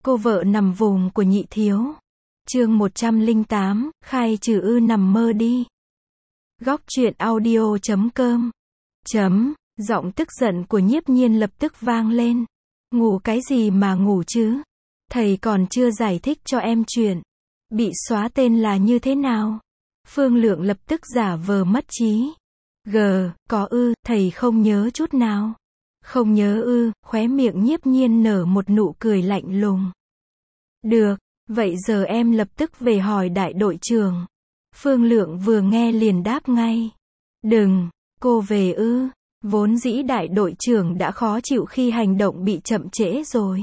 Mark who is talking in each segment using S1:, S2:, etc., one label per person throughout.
S1: Cô vợ nằm vùng của nhị thiếu. Chương 108, khai trừ nằm mơ đi. Góc truyện audio.com. Giọng tức giận của Nhiếp Nhiên lập tức vang lên. Ngủ cái gì mà ngủ chứ? Thầy còn chưa giải thích cho em chuyện. Bị xóa tên là như thế nào? Phương Lượng lập tức giả vờ mất trí. Có thầy không nhớ chút nào. Không nhớ khóe miệng Nhiếp Nhiên nở một nụ cười lạnh lùng. Được, vậy giờ em lập tức về hỏi đại đội trưởng. Phương Lượng vừa nghe liền đáp ngay. Đừng, cô về vốn dĩ đại đội trưởng đã khó chịu khi hành động bị chậm trễ rồi.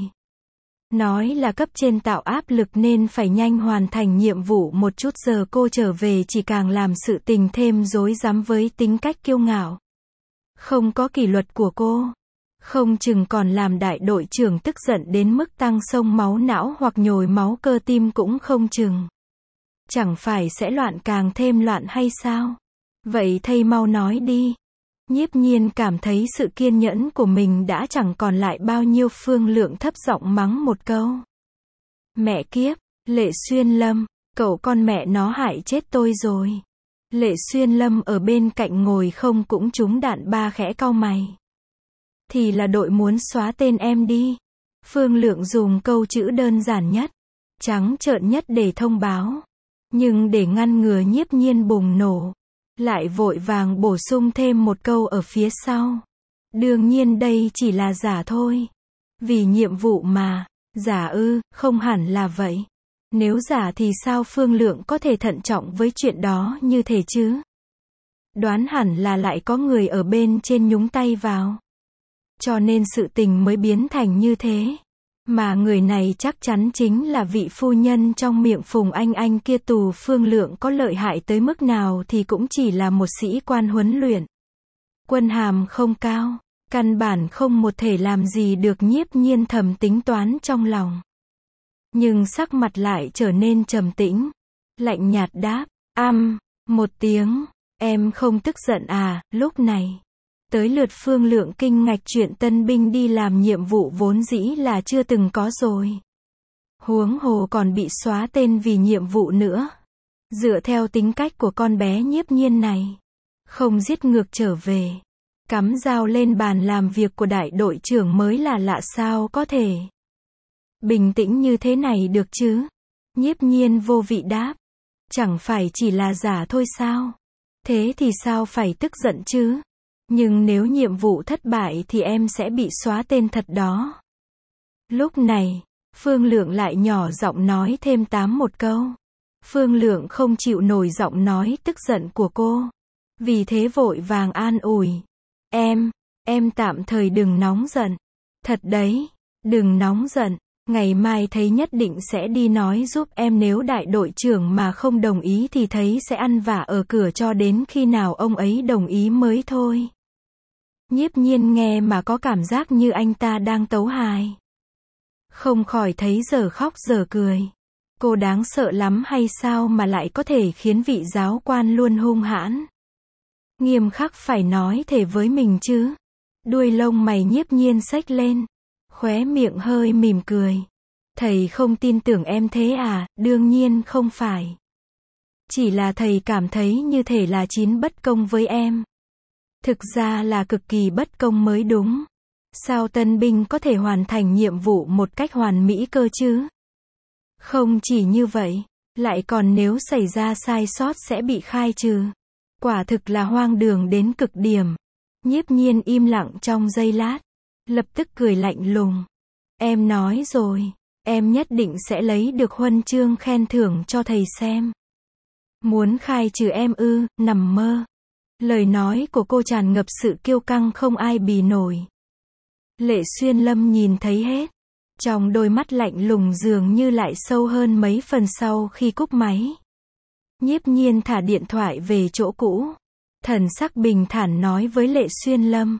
S1: Nói là cấp trên tạo áp lực nên phải nhanh hoàn thành nhiệm vụ một chút, giờ cô trở về chỉ càng làm sự tình thêm rối rắm với tính cách kiêu ngạo. Không có kỷ luật của cô. Không chừng còn làm đại đội trưởng tức giận đến mức tăng xông máu não hoặc nhồi máu cơ tim cũng không chừng. Chẳng phải sẽ loạn càng thêm loạn hay sao? Vậy thầy mau nói đi. Nhiếp Nhiên cảm thấy sự kiên nhẫn của mình đã chẳng còn lại bao nhiêu. Phương Lượng thấp giọng mắng một câu. Mẹ kiếp, Lệ Xuyên Lâm, cậu con mẹ nó hại chết tôi rồi. Lệ Xuyên Lâm ở bên cạnh ngồi không cũng trúng đạn ba, khẽ cau mày. Thì là đội muốn xóa tên em đi. Phương Lượng dùng câu chữ đơn giản nhất, trắng trợn nhất để thông báo. Nhưng để ngăn ngừa Nhiếp Nhiên bùng nổ, lại vội vàng bổ sung thêm một câu ở phía sau. Đương nhiên đây chỉ là giả thôi. Vì nhiệm vụ mà. Giả không hẳn là vậy. Nếu giả thì sao Phương Lượng có thể thận trọng với chuyện đó như thế chứ? Đoán hẳn là lại có người ở bên trên nhúng tay vào. Cho nên sự tình mới biến thành như thế. Mà người này chắc chắn chính là vị phu nhân trong miệng Phùng Anh kia. Tù Phương Lượng có lợi hại tới mức nào thì cũng chỉ là một sĩ quan huấn luyện. Quân hàm không cao, căn bản không một thể làm gì được. Nhiếp Nhiên thầm tính toán trong lòng. Nhưng sắc mặt lại trở nên trầm tĩnh. Lạnh nhạt đáp, một tiếng, em không tức giận à? Lúc này tới lượt Phương Lượng kinh ngạc, chuyện tân binh đi làm nhiệm vụ vốn dĩ là chưa từng có rồi. Huống hồ còn bị xóa tên vì nhiệm vụ nữa. Dựa theo tính cách của con bé Nhiếp Nhiên này, không giết ngược trở về, cắm dao lên bàn làm việc của đại đội trưởng mới là lạ. Sao có thể bình tĩnh như thế này được chứ? Nhiếp Nhiên vô vị đáp, chẳng phải chỉ là giả thôi sao? Thế thì sao phải tức giận chứ? Nhưng nếu nhiệm vụ thất bại thì em sẽ bị xóa tên thật đó. Lúc này, Phương Lượng lại nhỏ giọng nói thêm một câu. Phương Lượng không chịu nổi giọng nói tức giận của cô. Vì thế vội vàng an ủi. Em tạm thời đừng nóng giận. Thật đấy, đừng nóng giận. Ngày mai thấy nhất định sẽ đi nói giúp em, nếu đại đội trưởng mà không đồng ý thì thấy sẽ ăn vạ ở cửa cho đến khi nào ông ấy đồng ý mới thôi. Nhiếp Nhiên nghe mà có cảm giác như anh ta đang tấu hài. Không khỏi thấy giờ khóc giờ cười. Cô đáng sợ lắm hay sao mà lại có thể khiến vị giáo quan luôn hung hãn, nghiêm khắc phải nói thể với mình chứ? Đuôi lông mày Nhiếp Nhiên xếch lên, khóe miệng hơi mỉm cười. Thầy không tin tưởng em thế à? Đương nhiên không phải. Chỉ là thầy cảm thấy như thể là chín bất công với em. Thực ra là cực kỳ bất công mới đúng. Sao tân binh có thể hoàn thành nhiệm vụ một cách hoàn mỹ cơ chứ? Không chỉ như vậy, lại còn nếu xảy ra sai sót sẽ bị khai trừ. Quả thực là hoang đường đến cực điểm. Nhiếp Nhiên im lặng trong giây lát, lập tức cười lạnh lùng. Em nói rồi, em nhất định sẽ lấy được huân chương khen thưởng cho thầy xem. Muốn khai trừ em nằm mơ. Lời nói của cô tràn ngập sự kiêu căng không ai bì nổi. Lệ Xuyên Lâm nhìn thấy hết. Trong đôi mắt lạnh lùng dường như lại sâu hơn mấy phần sau khi cúp máy. Nhiếp Nhiên thả điện thoại về chỗ cũ. Thần sắc bình thản nói với Lệ Xuyên Lâm.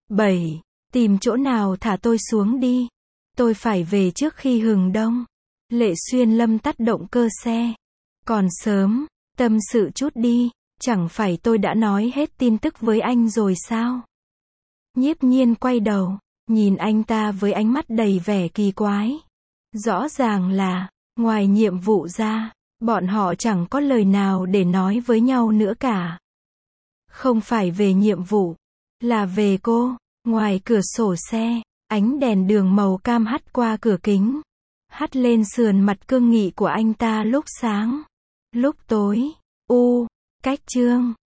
S1: Tìm chỗ nào thả tôi xuống đi. Tôi phải về trước khi hừng đông. Lệ Xuyên Lâm tắt động cơ xe. Còn sớm, tâm sự chút đi. Chẳng phải tôi đã nói hết tin tức với anh rồi sao? Nhiếp Nhiên quay đầu, nhìn anh ta với ánh mắt đầy vẻ kỳ quái. Rõ ràng là, ngoài nhiệm vụ ra, bọn họ chẳng có lời nào để nói với nhau nữa cả. Không phải về nhiệm vụ, là về cô. Ngoài cửa sổ xe, ánh đèn đường màu cam hắt qua cửa kính, hắt lên sườn mặt cương nghị của anh ta lúc sáng, lúc tối. Cách Chương